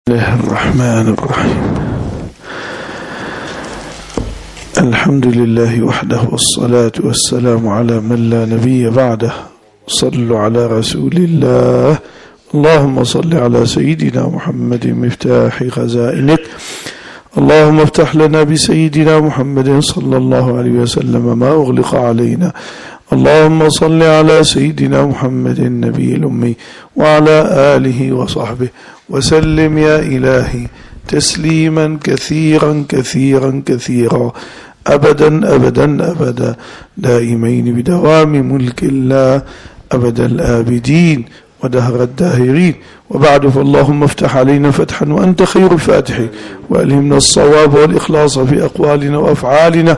الله الرحمن الرحيم. الحمد لله وحده والصلاة والسلام على من لا نبي بعده. صلوا على رسول الله. اللهم صل على سيدنا محمد مفتاح خزائنك. اللهم افتح لنا بسيدنا محمد صلى الله عليه وسلم ما أغلق علينا. اللهم صل على سيدنا محمد النبي الأمي وعلى آله وصحبه وسلم يا إلهي تسليما كثيرا كثيرا كثيرا أبدا أبدا أبدا دائمين بدوام ملك الله أبد الآبدين ودهر الداهرين. وبعد فاللهم افتح علينا فتحا وأنت خير الفاتحين، وألهمنا الصواب والإخلاص في أقوالنا وأفعالنا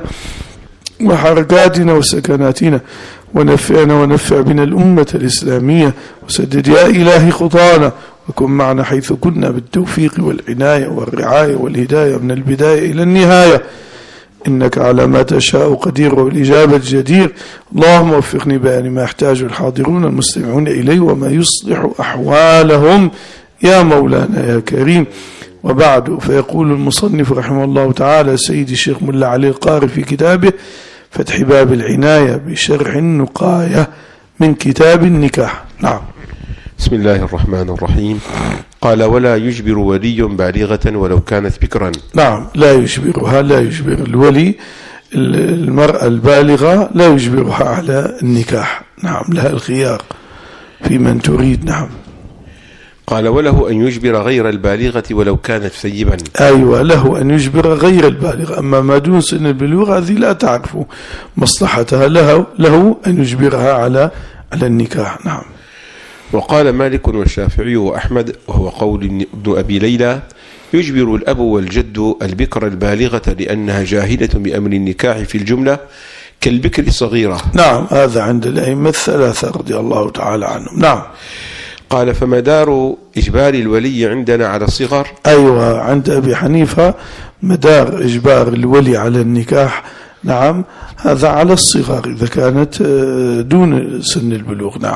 وحركاتنا وسكناتنا، ونفعنا ونفع بنا الأمة الإسلامية، وسدد يا إلهي خطانا، وكن معنا حيث كنا بالتوفيق والعناية والرعاية والهداية من البداية إلى النهاية، إنك على ما تشاء قدير والإجابة جدير. اللهم وفقني بأن ما يحتاج الحاضرون المستمعون إليه وما يصلح أحوالهم يا مولانا يا كريم. وبعد، فيقول المصنف رحمه الله تعالى سيد الشيخ ملا علي القاري في كتابه فتح باب العناية بشرح النقاية من كتاب النكاح. نعم. بسم الله الرحمن الرحيم. قال: ولا يجبر ولي بالغة ولو كانت بكرا. نعم، لا يجبرها، لا يجبر الولي المرأة البالغة، لا يجبرها على النكاح. نعم، لها الخيار في من تريد. نعم. قال: وله أن يجبر غير البالغة ولو كانت ثيبا. أيوة، له أن يجبر غير البالغة، أما ما دون سن البلوغ هذه لا تعرف مصلحتها، له أن يجبرها على النكاح. نعم. وقال مالك والشافعي وأحمد، وهو قول ابن أبي ليلى: يجبر الأب والجد البكر البالغة لأنها جاهلة بأمر النكاح في الجملة كالبكر الصغيرة. نعم، هذا عند الأئمة الثلاثة رضي الله تعالى عنهم. نعم. قال: فمدار إجبار الولي عندنا على الصغر. أيوة، عند أبي حنيفة مدار إجبار الولي على النكاح، نعم، هذا على الصغر إذا كانت دون سن البلوغ. نعم.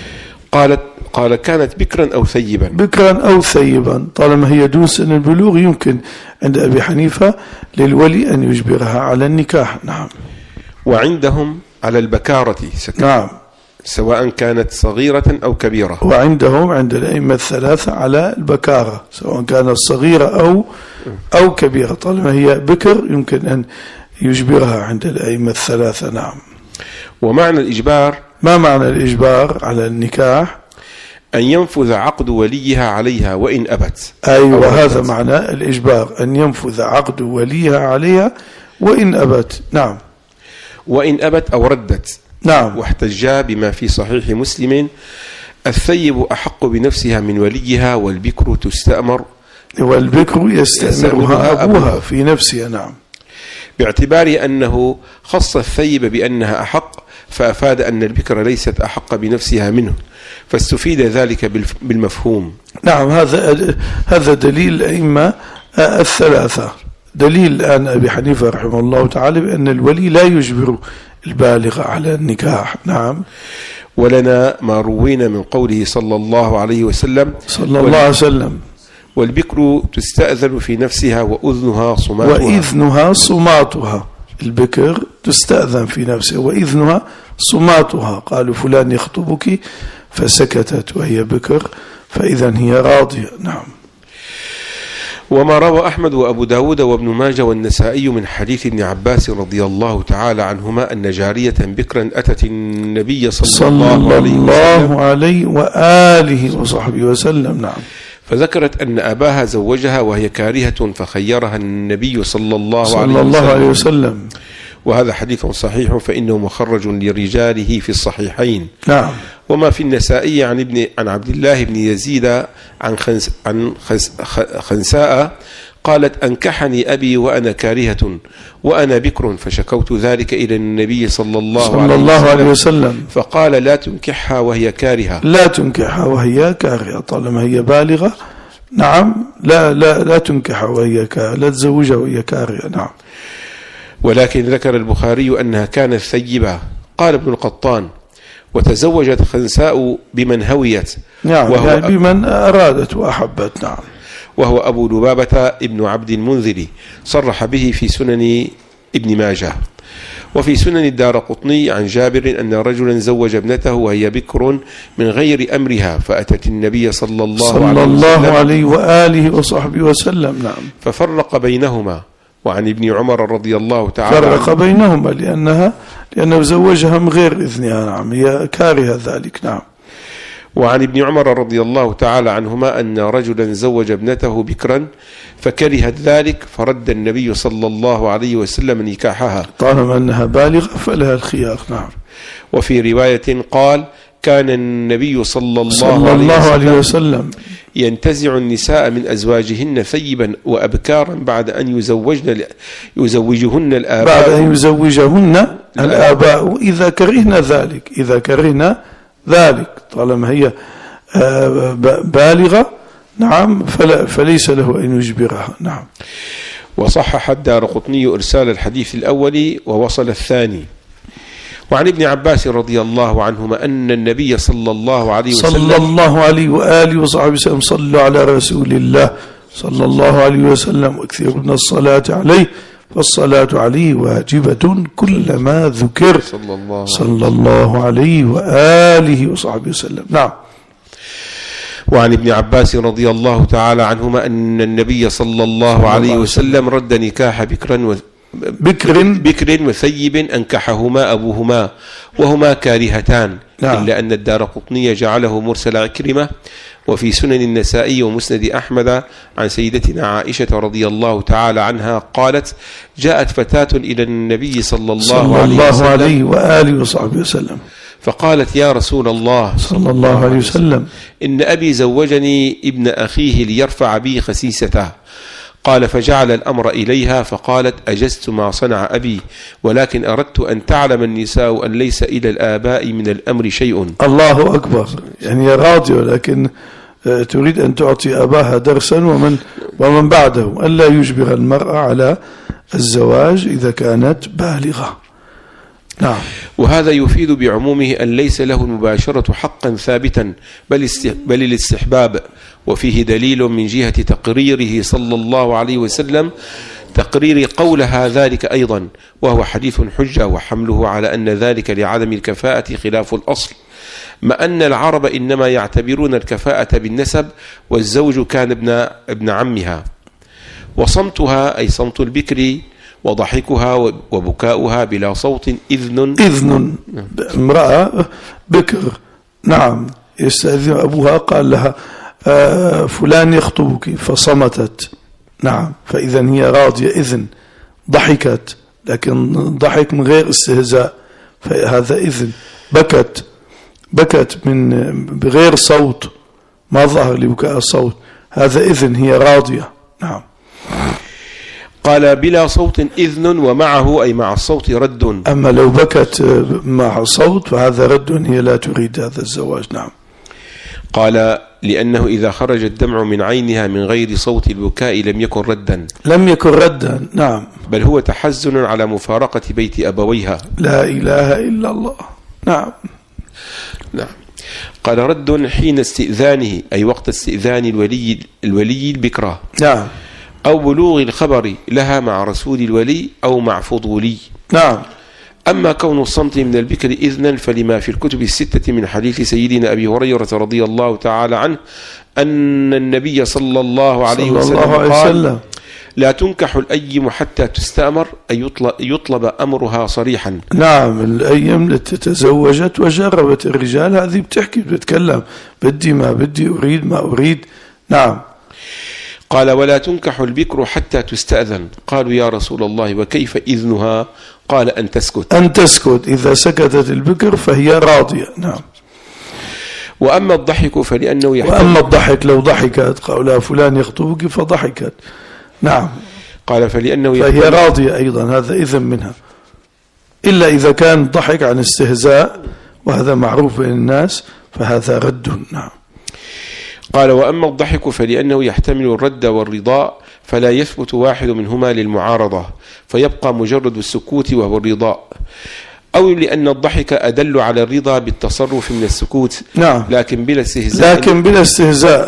قال: كانت بكرا أو ثيبا. بكرا أو ثيبا، طالما هي دون سن البلوغ يمكن عند أبي حنيفة للولي أن يجبرها على النكاح. نعم. وعندهم على البكارة. نعم، سواء كانت صغيرة أو كبيرة. وعندهم عند الأئمة الثلاثة على البكارة سواء كانت صغيرة أو كبيرة، طالما هي بكر يمكن أن يجبرها عند الأئمة الثلاثة. نعم. ومعنى الإجبار، ما معنى الإجبار على النكاح؟ أن ينفذ عقد وليها عليها وإن أبت. أيوة، هذا معنى الإجبار، أن ينفذ عقد وليها عليها وإن أبت. نعم. وإن أبت أو ردت. نعم. واحتجا بما في صحيح مسلم: الثيب أحق بنفسها من وليها والبكر تستأمر. والبكر يستأمرها أبوها في نفسها. نعم. باعتبار أنه خص الثيب بأنها أحق، فأفاد أن البكر ليست أحق بنفسها منه، فاستفيد ذلك بالمفهوم. نعم، هذا دليل الأئمة الثلاثة، دليل الآن أبي حنيفة رحمه الله تعالى بأن الولي لا يجبر البالغ على النكاح. نعم. ولنا ما روينا من قوله صلى الله عليه وسلم: والبكر تستأذن في نفسها وأذنها صماتها. البكر تستأذن في نفسها وإذنها صماتها. قالوا: فلان يخطبك، فسكتت وهي بكر، فإذا هي راضية. نعم. وما روى أحمد وأبو داود وابن ماجه والنسائي من حديث ابن عباس رضي الله تعالى عنهما أن جارية بكرا أتت النبي صلى الله عليه وآله وصحبه وسلم. نعم. فذكرت أن أباها زوجها وهي كارهة، فخيرها النبي صلى الله عليه وسلم. وهذا حديث صحيح، فإنه مخرج لرجاله في الصحيحين. نعم. وما في النسائي عن عبد الله بن يزيد عن خنساء قالت: أنكحني أبي وأنا كارهة وأنا بكر، فشكوت ذلك إلى النبي صلى الله عليه وسلم، فقال: لا تنكحها وهي كارهة. لا تنكحها وهي كارهة، طالما هي بالغة. نعم. لا تنكحها وهي كارهة، لا تزوجها وهي كارهة. نعم. ولكن ذكر البخاري أنها كانت ثيبة. قال ابن القطان: وتزوجت خنساء بمن هويت. نعم، يعني بمن أرادت وأحبت. نعم. وهو أبو لبابة ابن عبد المنذر، صرح به في سنن ابن ماجه. وفي سنن الدارقطني عن جابر أن رجلا زوج ابنته وهي بكر من غير أمرها، فأتت النبي صلى الله عليه وآله وصحبه وسلم. نعم. ففرق بينهما. وعن ابن عمر رضي الله تعالى فرق بينهما لأنه زوجها من غير إذنها. نعم، هي كارهة ذلك. نعم. وعن ابن عمر رضي الله تعالى عنهما أن رجلا زوج ابنته بكرا فكرهت ذلك، فرد النبي صلى الله عليه وسلم نكاحها طالما أنها بالغة فلها الخيار. نعم. وفي رواية قال: كان النبي صلى الله عليه وسلم ينتزع النساء من أزواجهن ثيبا وأبكارا بعد أن يزوجهن الآباء إذا كرهنا ذلك طالما هي بالغة. نعم. فليس له أن يجبرها. نعم. وصحح الدارقطني إرسال الحديث الأول ووصل الثاني. وعن ابن عباس رضي الله عنهما أن النبي صلى الله عليه وآله وصحبه وسلم صلوا على رسول الله صلى الله عليه وسلم واكثروا من الصلاة عليه، فالصلاة عليه واجبة كلما ذكر صلى الله عليه وآله وصحبه وسلم. نعم. وعن ابن عباس رضي الله تعالى عنهما أن النبي صلى الله عليه وسلم رد نكاح بكر وثيب أنكحهما أبوهما وهما كارهتان. نعم. إلا أن الدارقطني جعله مرسل عكرمة. وفي سنن النسائي ومسند أحمد عن سيدتنا عائشة رضي الله تعالى عنها قالت: جاءت فتاة إلى النبي صلى الله عليه وآله وصحبه وسلم فقالت: يا رسول الله صلى الله عليه وسلم، إن أبي زوجني ابن أخيه ليرفع بي خسيسته. قال: فجعل الأمر إليها فقالت: أجزت ما صنع أبي، ولكن أردت أن تعلم النساء أن ليس إلى الآباء من الأمر شيء. الله أكبر. يعني راضية، ولكن تريد أن تعطي أباها درسا ومن بعده ألا يجبر المرأة على الزواج إذا كانت بالغة. نعم. وهذا يفيد بعمومه أن ليس له المباشرة حقا ثابتا بل الاستحباب. وفيه دليل من جهة تقريره صلى الله عليه وسلم تقرير قولها ذلك أيضا، وهو حديث حجة، وحمله على أن ذلك لعدم الكفاءة خلاف الأصل، ما أن العرب إنما يعتبرون الكفاءة بالنسب، والزوج كان ابن عمها. وصمتها أي صمت البكر وضحكها وبكاؤها بلا صوت إذن. امرأة بكر. نعم. يستأذن أبوها، قال لها: فلان يخطبك، فصمتت. نعم. فإذا هي راضية. إذن ضحكت، لكن ضحك من غير استهزاء، فهذا إذن. بكت بغير صوت، ما ظهر لبكاء الصوت، هذا إذن، هي راضية. نعم. قال: بلا صوت إذن، ومعه أي مع الصوت رد. أما لو بكت مع صوت فهذا رد، هي لا تريد هذا الزواج. نعم. قال: لأنه إذا خرج الدمع من عينها من غير صوت البكاء لم يكن ردا. نعم. بل هو تحزن على مفارقة بيت أبويها. لا إله إلا الله. نعم. قال: رد حين استئذانه، أي وقت استئذان الولي البكرة. نعم. أو بلوغ الخبر لها مع رسول الولي أو مع فضولي. نعم. أما كون الصمت من البكر إذنا فلما في الكتب الستة من حديث سيدنا أبي هريرة رضي الله تعالى عنه أن النبي صلى الله عليه وسلم قال: لا تنكح الأيم حتى تستأمر، أي يطلب أمرها صريحا. نعم. الأيم التي تزوجت وجربت الرجال، هذه بتحكي بتتكلم، بدي ما بدي، أريد ما أريد. نعم. قال: ولا تنكح البكر حتى تستأذن. قالوا: يا رسول الله وكيف إذنها؟ قال: أن تسكت. إذا سكتت البكر فهي راضية. نعم. وأما الضحك فلأنه وأما الضحك لو ضحكت، قال فلان يخطبك فضحكت. نعم. قال: فهي راضية أيضا، هذا إذن منها، إلا إذا كان ضحك عن استهزاء، وهذا معروف بين الناس، فهذا رد. نعم. قال: وأما الضحك فلأنه يحتمل الرد والرضاء، فلا يثبت واحد منهما للمعارضة، فيبقى مجرد السكوت وهو الرضاء، أو لأن الضحك أدل على الرضا بالتصرف من السكوت. نعم. لكن بلا استهزاء.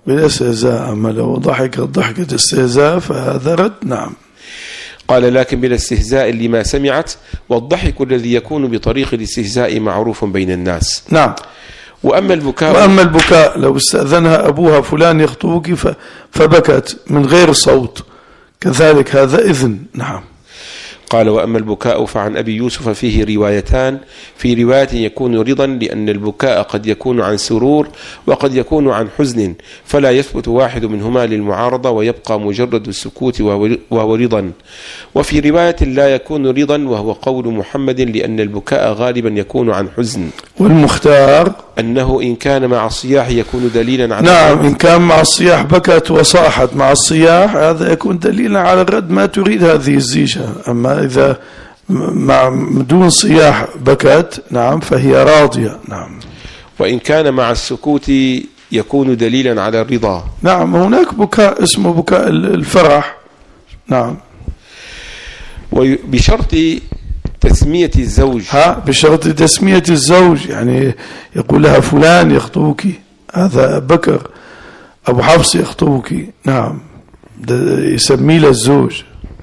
بالاستهزاء، أما لو ضحك ضحكة استهزاء فهذا رد. نعم. قال لكن بلا استهزاء لما سمعت، والضحك الذي يكون بطريق الاستهزاء معروف بين الناس. نعم. وأما البكاء لو استأذنها أبوها فلان يخطبك فبكت من غير صوت، كذلك هذا إذن. نعم. قال وأما البكاء فعن أبي يوسف فيه روايتان، في رواية يكون رضا لأن البكاء قد يكون عن سرور وقد يكون عن حزن، فلا يثبت واحد منهما للمعارضة ويبقى مجرد السكوت وهو رضا. وفي رواية لا يكون رضا وهو قول محمد لأن البكاء غالبا يكون عن حزن. والمختار أنه إن كان مع الصياح يكون دليلا على نعم، إن كان مع الصياح بكت وصاحت مع الصياح هذا يكون دليلا على الرد، ما تريد هذه الزيجة. أما إذا دون صياح بكت نعم فهي راضية. نعم. وإن كان مع السكوت يكون دليلا على الرضا. نعم. هناك بكاء اسمه بكاء الفرح. نعم. وبشرط تسمية الزوج. بشرط تسمية الزوج، يعني يقول لها فلان يخطبك، هذا بكر، أبو حفص يخطبك. نعم. يسمي له الزوج.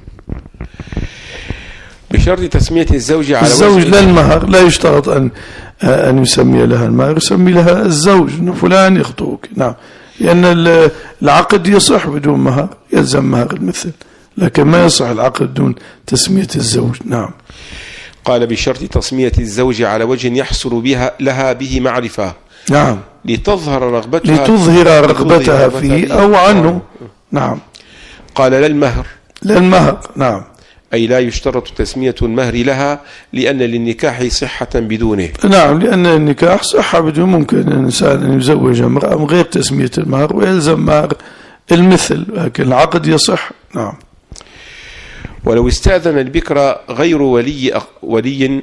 بشرط تسمية الزوج على الزوج لا المهر، لا يشترط أن يسمي لها المهر، يسمي لها الزوج أن فلان يخطبك. نعم. لأن العقد يصح بدون مهر، يلزم مهر المثل، لكن ما يصح العقد دون تسمية الزوج. نعم. قال بشرط تسمية الزوج على وجه يحصل لها به معرفة. نعم. لتظهر رغبتها فيه أو عنه. نعم. قال لا المهر. نعم. أي لا يشترط تسمية المهر لها لأن للنكاح صحة بدونه. نعم. لأن النكاح صحة بدون، ممكن الإنسان أن يزوج امرأة من غير تسمية المهر ويلزم مهر المثل، لكن العقد يصح. نعم. ولو استأذن البكر غير ولي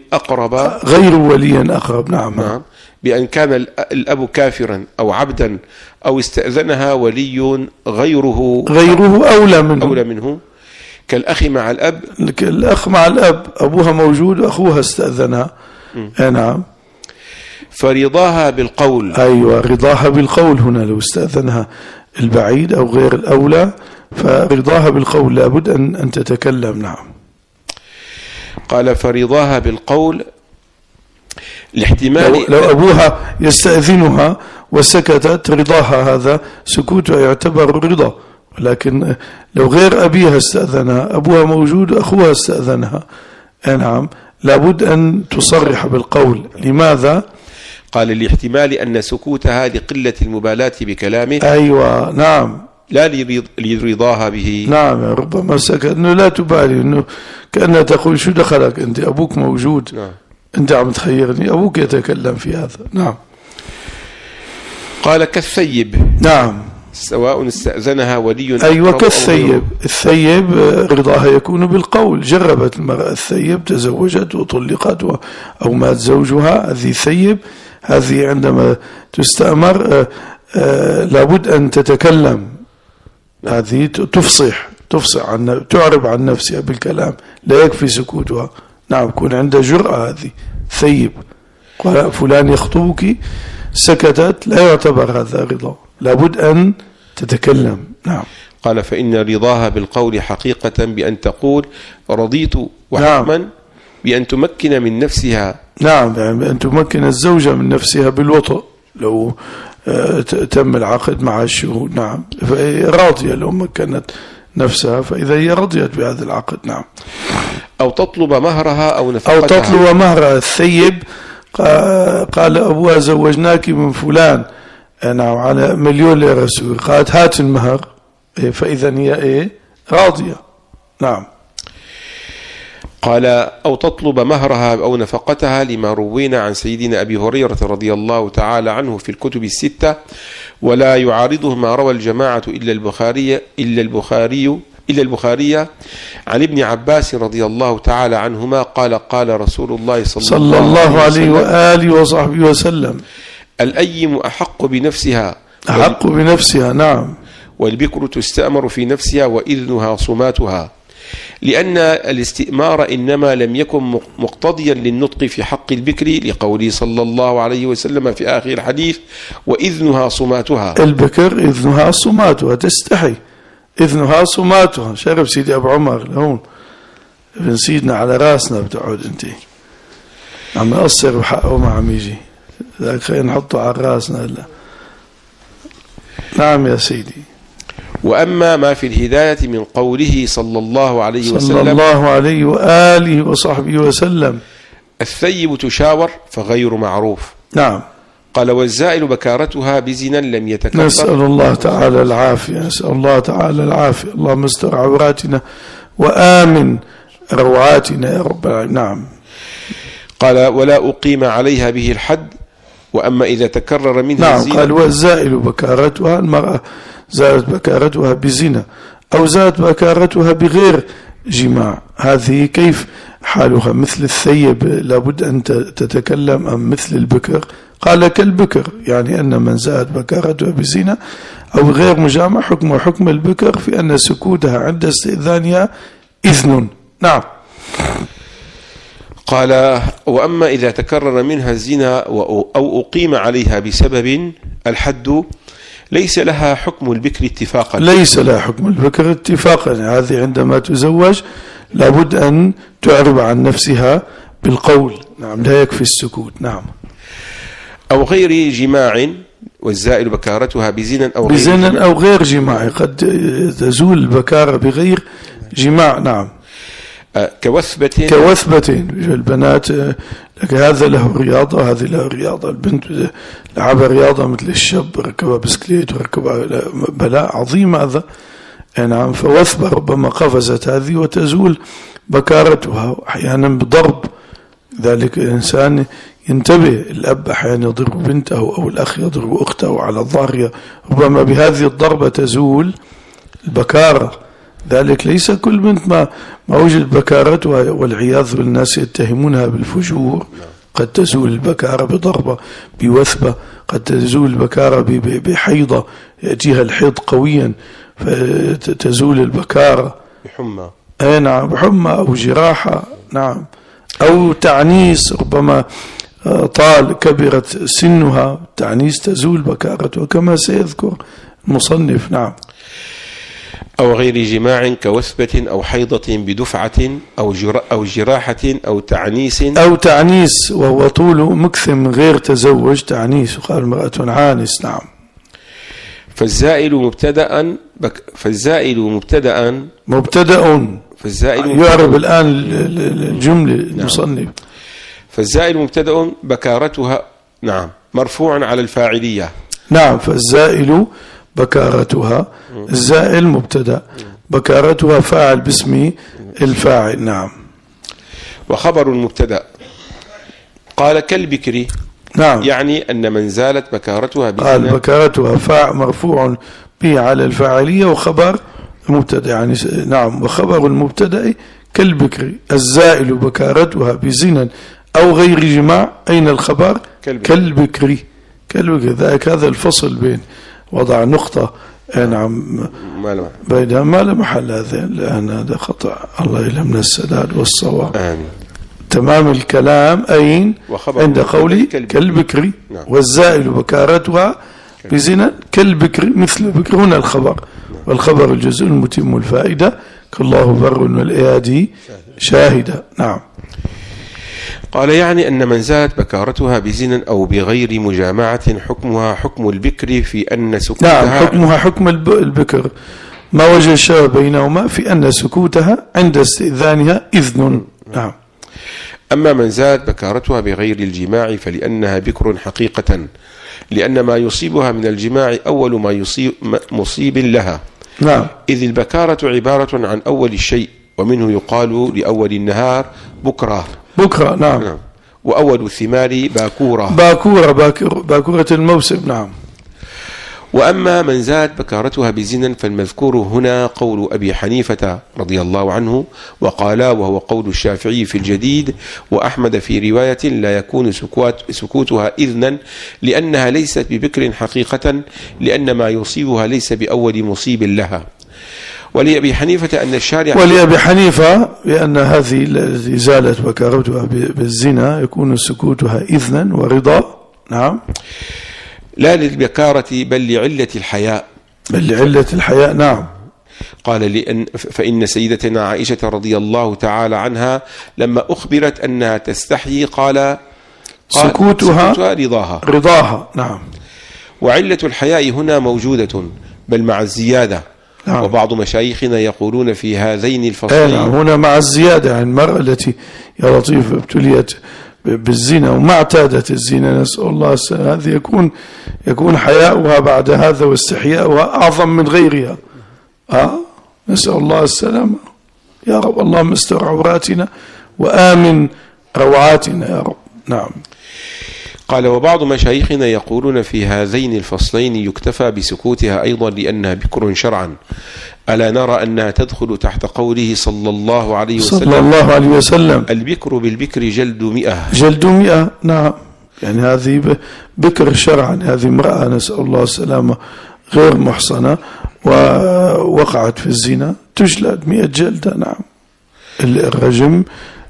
أقرب. نعم. بأن كان الأب كافرا أو عبدا أو استأذنها ولي غيره أولى منه كالأخ مع الأب. الأخ مع الأب أبوها موجود وأخوها استأذنها. نعم. فرضاها بالقول. أيوة، رضاها بالقول هنا لو استأذنها البعيد أو غير الأولى، فرضاها بالقول لابد أن تتكلم. نعم. قال فرضاها بالقول لاحتمال لو أبوها يستأذنها وسكتت رضاها، هذا سكوتها يعتبر رضا. ولكن لو غير أبيها استأذنها، أبوها موجود أخوها استأذنها، نعم، لابد أن تصرح بالقول. لماذا؟ قال لاحتمال أن سكوتها لقلة المبالاة بكلامه. أيوة. نعم. لا لرضاها به. نعم. ربما سكت أنه لا تبالي، أنه كأنها تقول شو دخلك أنت، أبوك موجود. نعم. أنت عم تخيرني، أبوك يتكلم في هذا. نعم. قال كالثيب. نعم. سواء استأذنها ولي. أيوة كالثيب. الثيب رضاها يكون بالقول. جربت المرأة الثيب، تزوجت وطلقت أو مات زوجها، هذه ثيب، هذه عندما تستأمر لابد أن تتكلم. هذه تفصح تعرب عن نفسها بالكلام، لا يكفي سكوتها. نعم. يكون عندها جرأة. هذه ثيب. قال فلان يخطبك، سكتت، لا يعتبر هذا رضا، لابد أن تتكلم. نعم. قال فإن رضاها بالقول حقيقة بأن تقول رضيت، وحكما نعم. بأن تمكن من نفسها. نعم. يعني بأن تمكن الزوجة من نفسها بالوطء لو تم العقد مع الشهود. نعم. فهي راضية لو مكنت نفسها، فإذا هي رضيت بهذا العقد. نعم. أو تطلب مهرها أو نفقتها. أو تطلب مهرها. الثيب قال أبوها زوجناك من فلان، نعم، على 1,000,000 ليرة سوري، قالت هات المهر، فإذا هي راضية. نعم. قال أو تطلب مهرها أو نفقتها لما روينا عن سيدنا أبي هريرة رضي الله تعالى عنه في الكتب الستة، ولا يعارضه ما روى الجماعة إلا البخاري عن ابن عباس رضي الله تعالى عنهما قال قال رسول الله صلى الله عليه وآله وصحبه وسلم: الأيم أحق بنفسها. نعم. والبكر تستأمر في نفسها وإذنها صماتها. لأن الاستئمار إنما لم يكن مقتضيا للنطق في حق البكر لقوله صلى الله عليه وسلم في آخر الحديث: وإذنها صماتها. البكر إذنها صماتها، تستحي إذنها صماتها. شرب سيدي أبو عمر لهون ابن سيدنا على راسنا بتقعد انت عم يقصر بحقه ما عم يجي، ذاك خلينا نحطه على راسنا هلا. نعم يا سيدي. وأما ما في الهداية من قوله صلى الله عليه وسلم صلى الله عليه وآله وصحبه وسلم: الثيب تشاور فغير معروف. نعم. قال: والزائل بكارتها بزنا لم يتكفر. نسأل الله تعالى العافية، نسأل الله تعالى العافية. اللهم استر عوراتنا وآمن روعاتنا يا رب العالمين. نعم. قال: ولا أقيم عليها به الحد. وأما إذا تكرر منها نعم. الزنا. قال: والزائل بكارتها، المرأة زالت بكارتها بزنا أو زالت بكارتها بغير جماع، هذه كيف حالها؟ مثل الثيب لابد أن تتكلم أم مثل البكر؟ قال: كالبكر، يعني أن من زالت بكارتها بزنا أو غير مجامع حكم حكم البكر في أن سكوتها عند استئذانها إذن. نعم. قال: وأما إذا تكرر منها الزنا أو أقيم عليها بسبب الحد ليس لها حكم البكر اتفاقا. ليس لها حكم البكر اتفاقا، يعني هذه عندما تزوج لابد أن تعرب عن نفسها بالقول. نعم. لا يكفي السكوت. نعم. أو غير جماع، والزائل بكارتها بزنا أو غير جماع، قد تزول البكارة بغير جماع. نعم. كوثبة البنات، هذا له رياضة، هذه له رياضة. البنت لعبها رياضة مثل الشاب، ركبها بسكليت وركبها بلاء عظيم هذا. نعم. فوثبة ربما قفزت هذه وتزول بكارتها أحيانا بضرب. ذلك الإنسان ينتبه، الأب أحيانا يضرب بنته أو الأخ يضرب أخته على الظهر، ربما بهذه الضربة تزول البكارة. ذلك ليس كل بنت ما وجد بكارتها، والعياذ بالناس يتهمونها بالفجور. قد تزول البكارة بضربة بوثبة، قد تزول البكارة بحيضة يأتيها الحيض قويا فتزول البكارة بحمى. نعم، بحمى أو جراحة. نعم. أو تعنيس، ربما طال كبرت سنها، تعنيس تزول بكارتها كما سيذكر المصنف. نعم. أو غير جماع كوثبة أو حيضة بدفعة أو جراحة أو تعنيس وهو طول مكث من غير تزوج، تعنيس، وقال امرأة عانس. نعم. فالزائل يعرب الآن الجملة المصنف. نعم. فالزائل مبتدأ بكارتها. نعم. مرفوع على الفاعلية. نعم. فالزائل بكارتها، الزائل مبتدأ، بكارتها فاعل باسم الفاعل. نعم. وخبر المبتدأ قال كالبكر. نعم. يعني أن من زالت بكارتها بزنا. قال بكارتها فاعل مرفوع به على الفاعلية وخبر المبتدأ، يعني نعم. وخبر المبتدأ كالبكر، الزائل بكارتها بزنا أو غير جماع. أين الخبر؟ كالبكر. ذلك هذا الفصل بين وضع نقطة. نعم. بينها ما له محل، هذا خطأ. الله يلهمنا السداد والصواب. آمين. تمام الكلام أين؟ عند قولي كالبكر. نعم. والزائل بكارتها بزنا كالبكر، مثل البكر. هنا الخبر. نعم. والخبر الجزء المتم الفائدة، كالله بر والأيادي شاهدة. نعم. قال يعني أن من زالت بكارتها بزنا أو بغير مجامعة حكمها حكم البكر في أن سكوتها. نعم. حكمها حكم البكر، ما وجه الشبه بينهما في أن سكوتها عند استئذانها إذن. نعم. أما من زالت بكارتها بغير الجماع فلأنها بكر حقيقة، لأن ما يصيبها من الجماع أول ما مصيب لها. نعم. إذ البكارة عبارة عن أول الشيء، ومنه يقال لأول النهار بكرة. نعم. وأول الثمار باكورة الموسم. نعم. وأما من زالت بكارتها بزنا فالمذكور هنا قول أبي حنيفة رضي الله عنه وقالا، وهو قول الشافعي في الجديد وأحمد في رواية لا يكون سكوتها إذنا، لأنها ليست ببكر حقيقة، لأن ما يصيبها ليس بأول مصيب لها. ولأبي حنيفة أن الشارع ولأبي حنيفة بأن هذه التي زالت بكارتها بالزنا يكون سكوتها إذنا ورضا. نعم. لا للبكارة بل لعلة الحياء. بل لعلة الحياء. نعم. قال فإن سيدتنا عائشة رضي الله تعالى عنها لما أخبرت أنها تستحيي قال سكوتها رضاها. نعم. وعلة الحياء هنا موجودة بل مع الزيادة. نعم. وبعض مشايخنا يقولون في هذين الفصلين هنا مع الزيادة، يعني المرأة التي يا لطيف ابتليت بالزنا وما اعتادت الزنا، نسأل الله السلامة، هذه يكون حياؤها بعد هذا واستحياؤها أعظم من غيرها. نسأل الله السلامة يا رب. اللهم استر عوراتنا وآمن روعاتنا يا رب. نعم. قال وبعض مشايخنا يقولون في هذين الفصلين يكتفى بسكوتها أيضا لأنها بكر شرعا. ألا نرى أنها تدخل تحت قوله صلى الله عليه وسلم البكر بالبكر جلد 100. جلد 100. نعم. يعني هذه بكر شرعا، هذه امرأة نسأل الله السلامة غير محصنة ووقعت في الزنا تجلد 100 جلدة. نعم. الرجم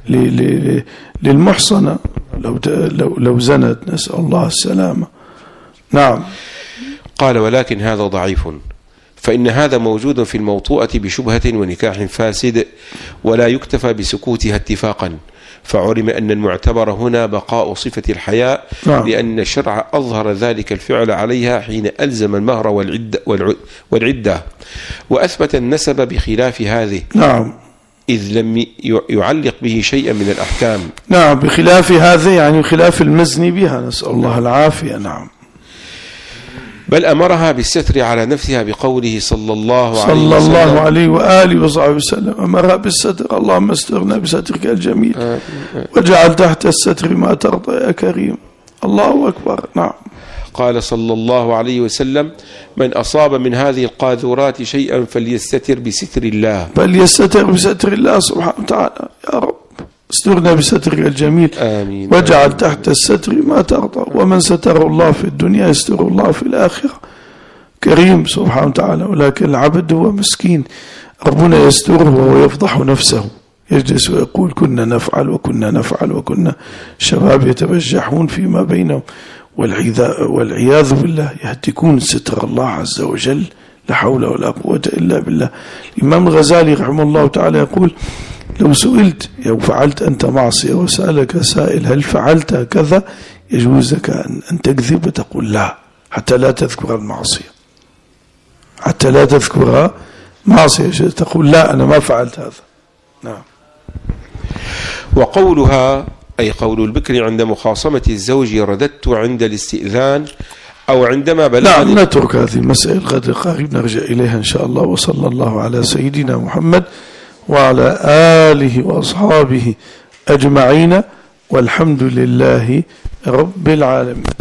للمحصنة لو زنت نسأل الله السلامة. نعم. قال ولكن هذا ضعيف، فإن هذا موجود في الموطوءة بشبهة ونكاح فاسد ولا يكتفى بسكوتها اتفاقا، فعلم أن المعتبر هنا بقاء صفة الحياء. نعم. لأن الشرع أظهر ذلك الفعل عليها حين ألزم المهر والعدة وأثبت النسب بخلاف هذه. نعم. إذ لم يعلق به شيئا من الأحكام. نعم. بخلاف هذا يعني خلاف المزني بها نسأل الله العافية. نعم. بل أمرها بالستر على نفسها بقوله صلى الله عليه وآله وصحبه وسلم أمرها بالستر. اللهم استرنا بسترك الجميل وجعل تحت الستر ما ترضى يا كريم. الله أكبر. نعم. قال صلى الله عليه وسلم من أصاب من هذه القاذورات شيئا فليستتر بستر الله. فليستتر بستر الله سبحانه وتعالى. يا رب استرنا بسترك الجميل. آمين. واجعل تحت الستر ما ترضى. ومن ستره الله في الدنيا يستر الله في الآخرة. كريم سبحانه وتعالى. ولكن العبد هو مسكين، ربنا يستره وهو يفضح نفسه، يجلس ويقول كنا نفعل وكنا شباب يتبجحون فيما بينهم والعياذ بالله، يهتكون ستر الله عز وجل. لا حول ولا قوة إلا بالله. الإمام الغزالي رحمه الله تعالى يقول لو سئلت أو فعلت أنت معصية وسألك سائل هل فعلت كذا، يجوز لك أن تكذب تقول لا، حتى لا تذكر المعصية، حتى لا تذكر معصية، تقول لا أنا ما فعلت هذا. نعم. وقولها أي قول البكر عند مخاصمة الزوج رددت عند الاستئذان أو عندما بلغ. نعم. نترك هذه المسائل غدا قريب نرجع إليها إن شاء الله. وصلى الله على سيدنا محمد وعلى آله وأصحابه أجمعين والحمد لله رب العالمين.